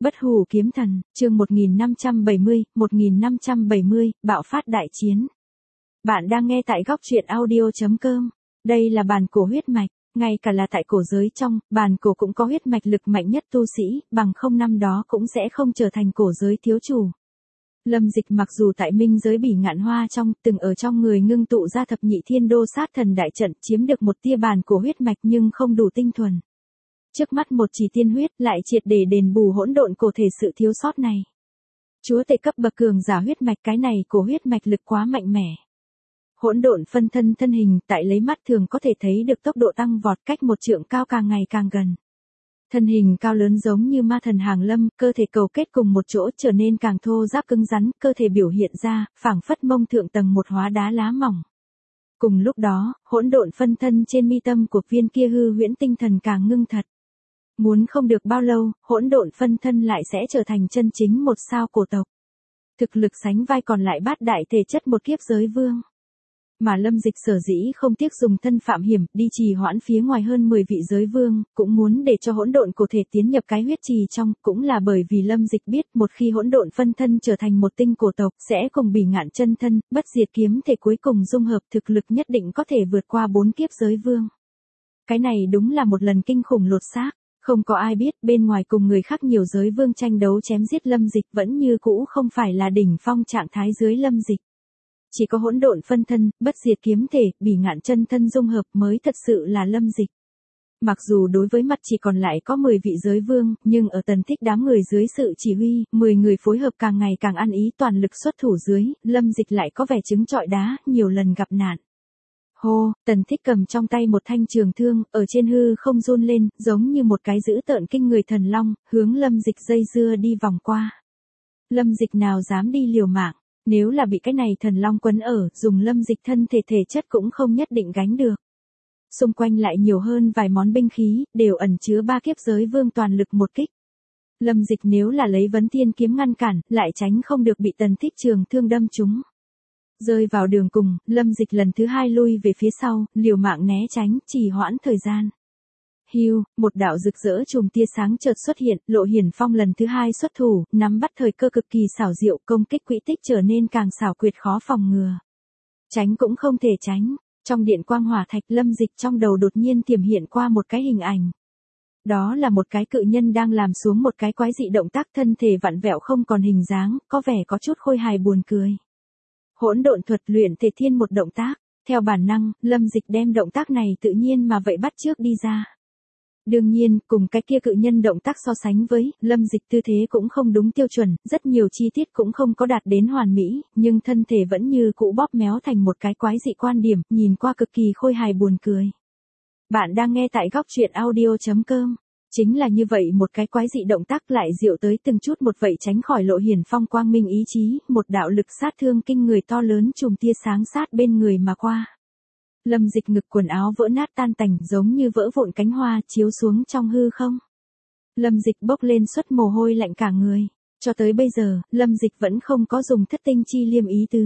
Bất hủ kiếm thần, chương 1570, bạo phát đại chiến. Bạn đang nghe tại góc truyện audio.com. Đây là bàn cổ huyết mạch, ngay cả là tại cổ giới trong, bàn cổ cũng có huyết mạch lực mạnh nhất tu sĩ, bằng không năm đó cũng sẽ không trở thành cổ giới thiếu chủ. Lâm Dịch mặc dù tại minh giới Bỉ Ngạn Hoa trong, từng ở trong người ngưng tụ ra thập nhị thiên đô sát thần đại trận, chiếm được một tia bàn cổ huyết mạch nhưng không đủ tinh thuần. Trước mắt một chỉ tiên huyết lại triệt để đền bù hỗn độn cổ thể sự thiếu sót này. Chúa tể cấp bậc cường giả huyết mạch, cái này cổ huyết mạch lực quá mạnh mẽ. Hỗn độn phân thân thân hình tại lấy mắt thường có thể thấy được tốc độ tăng vọt, cách một trượng cao càng ngày càng gần. Thân hình cao lớn giống như ma thần hàng lâm, cơ thể cầu kết cùng một chỗ trở nên càng thô ráp cứng rắn, cơ thể biểu hiện ra, phảng phất mông thượng tầng một hóa đá lá mỏng. Cùng lúc đó, hỗn độn phân thân trên mi tâm của viên kia hư huyễn tinh thần càng ngưng thật. Muốn không được bao lâu, hỗn độn phân thân lại sẽ trở thành chân chính một sao cổ tộc. Thực lực sánh vai còn lại bát đại thể chất một kiếp giới vương. Mà Lâm Dịch sở dĩ không tiếc dùng thân phạm hiểm đi trì hoãn phía ngoài hơn 10 vị giới vương, cũng muốn để cho hỗn độn cổ thể tiến nhập cái huyết trì trong, cũng là bởi vì Lâm Dịch biết một khi hỗn độn phân thân trở thành một tinh cổ tộc, sẽ cùng Bỉ Ngạn chân thân, bất diệt kiếm thể cuối cùng dung hợp, thực lực nhất định có thể vượt qua 4 kiếp giới vương. Cái này đúng là một lần kinh khủng lột xác. Không có ai biết bên ngoài cùng người khác nhiều giới vương tranh đấu chém giết Lâm Dịch vẫn như cũ không phải là đỉnh phong trạng thái dưới Lâm Dịch. Chỉ có hỗn độn phân thân, bất diệt kiếm thể, Bỉ Ngạn chân thân dung hợp mới thật sự là Lâm Dịch. Mặc dù đối với mặt chỉ còn lại có 10 vị giới vương, nhưng ở Tần Thích đám người dưới sự chỉ huy, 10 người phối hợp càng ngày càng ăn ý toàn lực xuất thủ dưới, Lâm Dịch lại có vẻ trứng trọi đá, nhiều lần gặp nạn. Hô, Tần Thích cầm trong tay một thanh trường thương, ở trên hư không run lên, giống như một cái dữ tợn kinh người thần long, hướng Lâm Dịch dây dưa đi vòng qua. Lâm Dịch nào dám đi liều mạng, nếu là bị cái này thần long quấn ở, dùng Lâm Dịch thân thể thể chất cũng không nhất định gánh được. Xung quanh lại nhiều hơn vài món binh khí, đều ẩn chứa 3 kiếp giới vương toàn lực một kích. Lâm Dịch nếu là lấy vấn thiên kiếm ngăn cản, lại tránh không được bị Tần Thích trường thương đâm trúng. Rơi vào đường cùng, Lâm Dịch lần thứ 2 lui về phía sau, liều mạng né tránh, trì hoãn thời gian. Hưu, một đạo rực rỡ chùm tia sáng chợt xuất hiện, Lộ Hiển Phong lần thứ 2 xuất thủ, nắm bắt thời cơ cực kỳ xảo diệu, công kích quỹ tích trở nên càng xảo quyệt khó phòng ngừa. Tránh cũng không thể tránh, trong điện quang hỏa thạch Lâm Dịch trong đầu đột nhiên tiềm hiện qua một cái hình ảnh. Đó là một cái cự nhân đang làm xuống một cái quái dị động tác, thân thể vặn vẹo không còn hình dáng, có vẻ có chút khôi hài buồn cười. Hỗn độn thuật luyện thể thiên một động tác, theo bản năng, Lâm Dịch đem động tác này tự nhiên mà vậy bắt chước đi ra. Đương nhiên, cùng cái kia cự nhân động tác so sánh với, Lâm Dịch tư thế cũng không đúng tiêu chuẩn, rất nhiều chi tiết cũng không có đạt đến hoàn mỹ, nhưng thân thể vẫn như cũ bóp méo thành một cái quái dị quan điểm, nhìn qua cực kỳ khôi hài buồn cười. Bạn đang nghe tại góc truyện audio.com. Chính là như vậy một cái quái dị động tác lại diệu tới từng chút một vậy tránh khỏi Lộ Hiển Phong quang minh ý chí, một đạo lực sát thương kinh người to lớn chùm tia sáng sát bên người mà qua. Lâm Dịch ngực quần áo vỡ nát tan tành giống như vỡ vụn cánh hoa chiếu xuống trong hư không. Lâm Dịch bốc lên suất mồ hôi lạnh cả người. Cho tới bây giờ, Lâm Dịch vẫn không có dùng thất tinh chi liêm ý tứ.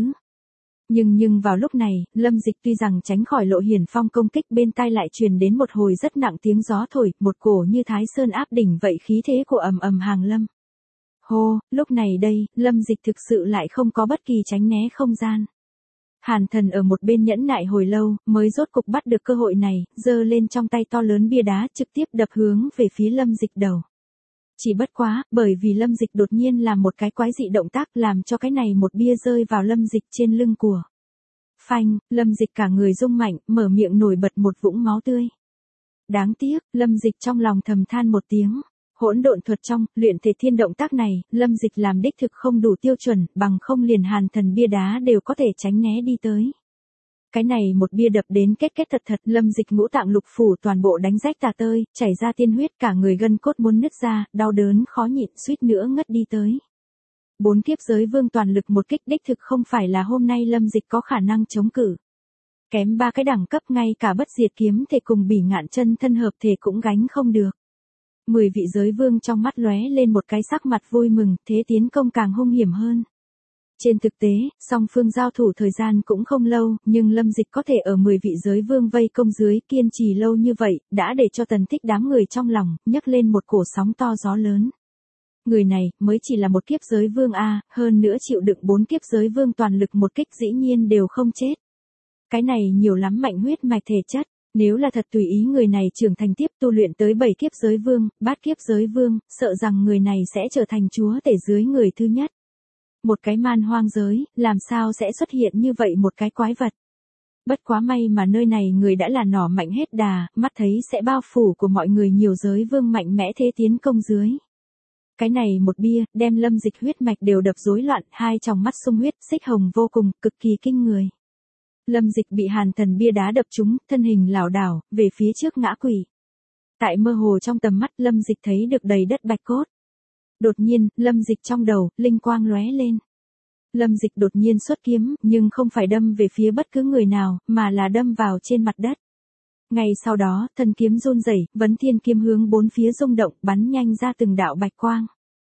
Nhưng vào lúc này, Lâm Dịch tuy rằng tránh khỏi Lộ Hiển Phong công kích, bên tai lại truyền đến một hồi rất nặng tiếng gió thổi, một cổ như Thái Sơn áp đỉnh vậy khí thế của ầm ầm hàng lâm. Hô, lúc này đây, Lâm Dịch thực sự lại không có bất kỳ tránh né không gian. Hàn Thần ở một bên nhẫn nại hồi lâu, mới rốt cục bắt được cơ hội này, giơ lên trong tay to lớn bia đá trực tiếp đập hướng về phía Lâm Dịch đầu. Chỉ bất quá, bởi vì Lâm Dịch đột nhiên làm một cái quái dị động tác làm cho cái này một bia rơi vào Lâm Dịch trên lưng của. Phanh, Lâm Dịch cả người rung mạnh, mở miệng nổi bật một vũng máu tươi. Đáng tiếc, Lâm Dịch trong lòng thầm than một tiếng. Hỗn độn thuật trong, luyện thể thiên động tác này, Lâm Dịch làm đích thực không đủ tiêu chuẩn, bằng không liền Hàn Thần bia đá đều có thể tránh né đi tới. Cái này một bia đập đến kết thật, Lâm Dịch ngũ tạng lục phủ toàn bộ đánh rách tả tơi, chảy ra tiên huyết, cả người gân cốt muốn nứt ra, đau đớn khó nhịn, suýt nữa ngất đi tới. 4 kiếp giới vương toàn lực một kích đích thực không phải là hôm nay Lâm Dịch có khả năng chống cự. Kém 3 cái đẳng cấp, ngay cả bất diệt kiếm thể cùng Bỉ Ngạn chân thân hợp thể cũng gánh không được. 10 vị giới vương trong mắt lóe lên một cái sắc mặt vui mừng, thế tiến công càng hung hiểm hơn. Trên thực tế, song phương giao thủ thời gian cũng không lâu, nhưng Lâm Dịch có thể ở 10 vị giới vương vây công dưới kiên trì lâu như vậy, đã để cho Tần Thích đám người trong lòng nhấc lên một cổ sóng to gió lớn. Người này mới chỉ là một kiếp giới vương a, hơn nữa chịu đựng 4 kiếp giới vương toàn lực một kích dĩ nhiên đều không chết. Cái này nhiều lắm mạnh huyết mạch thể chất, nếu là thật tùy ý người này trưởng thành tiếp tu luyện tới 7 kiếp giới vương, 8 kiếp giới vương, sợ rằng người này sẽ trở thành chúa tể dưới người thứ nhất. Một cái man hoang giới, làm sao sẽ xuất hiện như vậy một cái quái vật. Bất quá may mà nơi này người đã là nỏ mạnh hết đà, mắt thấy sẽ bao phủ của mọi người nhiều giới vương mạnh mẽ thế tiến công dưới. Cái này một bia, đem Lâm Dịch huyết mạch đều đập rối loạn, hai tròng mắt sung huyết, xích hồng vô cùng, cực kỳ kinh người. Lâm Dịch bị Hàn Thần bia đá đập trúng, thân hình lảo đảo, về phía trước ngã quỵ. Tại mơ hồ trong tầm mắt, Lâm Dịch thấy được đầy đất bạch cốt. Đột nhiên, Lâm Dịch trong đầu, linh quang lóe lên. Lâm Dịch đột nhiên xuất kiếm, nhưng không phải đâm về phía bất cứ người nào, mà là đâm vào trên mặt đất. Ngay sau đó, thân kiếm run rẩy, vấn thiên kiếm hướng bốn phía rung động, bắn nhanh ra từng đạo bạch quang.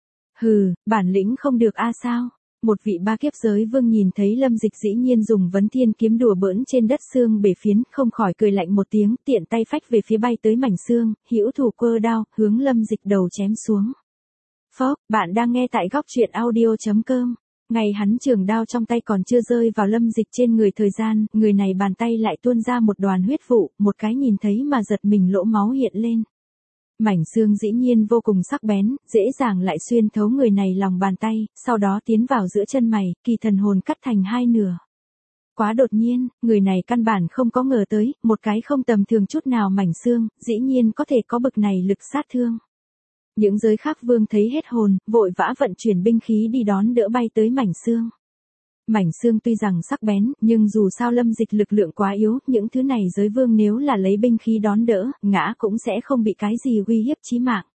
Hừ, bản lĩnh không được a sao? Một vị 3 kiếp giới vương nhìn thấy Lâm Dịch dĩ nhiên dùng vấn thiên kiếm đùa bỡn trên đất xương bể phiến, không khỏi cười lạnh một tiếng, tiện tay phách về phía bay tới mảnh xương, hữu thủ cơ đao, hướng Lâm Dịch đầu chém xuống. Phốc, bạn đang nghe tại góc truyện audio.com. Ngày hắn trường đao trong tay còn chưa rơi vào Lâm Dịch trên người thời gian, người này bàn tay lại tuôn ra một đoàn huyết vụ, một cái nhìn thấy mà giật mình lỗ máu hiện lên. Mảnh xương dĩ nhiên vô cùng sắc bén, dễ dàng lại xuyên thấu người này lòng bàn tay, sau đó tiến vào giữa chân mày, kỳ thần hồn cắt thành hai nửa. Quá đột nhiên, người này căn bản không có ngờ tới, một cái không tầm thường chút nào mảnh xương, dĩ nhiên có thể có bực này lực sát thương. Những giới khác vương thấy hết hồn, vội vã vận chuyển binh khí đi đón đỡ bay tới mảnh xương. Mảnh xương tuy rằng sắc bén, nhưng dù sao Lâm Dịch lực lượng quá yếu, những thứ này giới vương nếu là lấy binh khí đón đỡ, ngã cũng sẽ không bị cái gì uy hiếp chí mạng.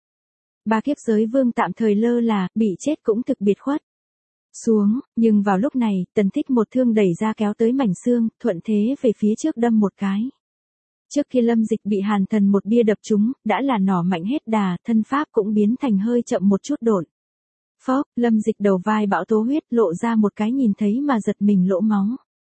3 kiếp giới vương tạm thời lơ là, bị chết cũng thực biệt khuất. Xuống, nhưng vào lúc này, Tần Thích một thương đẩy ra kéo tới mảnh xương, thuận thế về phía trước đâm một cái. Trước khi Lâm Dịch bị Hàn Thần một bia đập trúng, đã là nỏ mạnh hết đà, thân pháp cũng biến thành hơi chậm một chút độn. Phốc, Lâm Dịch đầu vai bão tố huyết, lộ ra một cái nhìn thấy mà giật mình lỗ máu.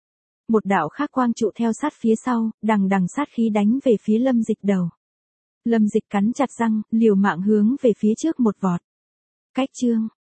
Một đạo khác quang trụ theo sát phía sau, đằng đằng sát khí đánh về phía Lâm Dịch đầu. Lâm Dịch cắn chặt răng, liều mạng hướng về phía trước một vọt. Cách chương,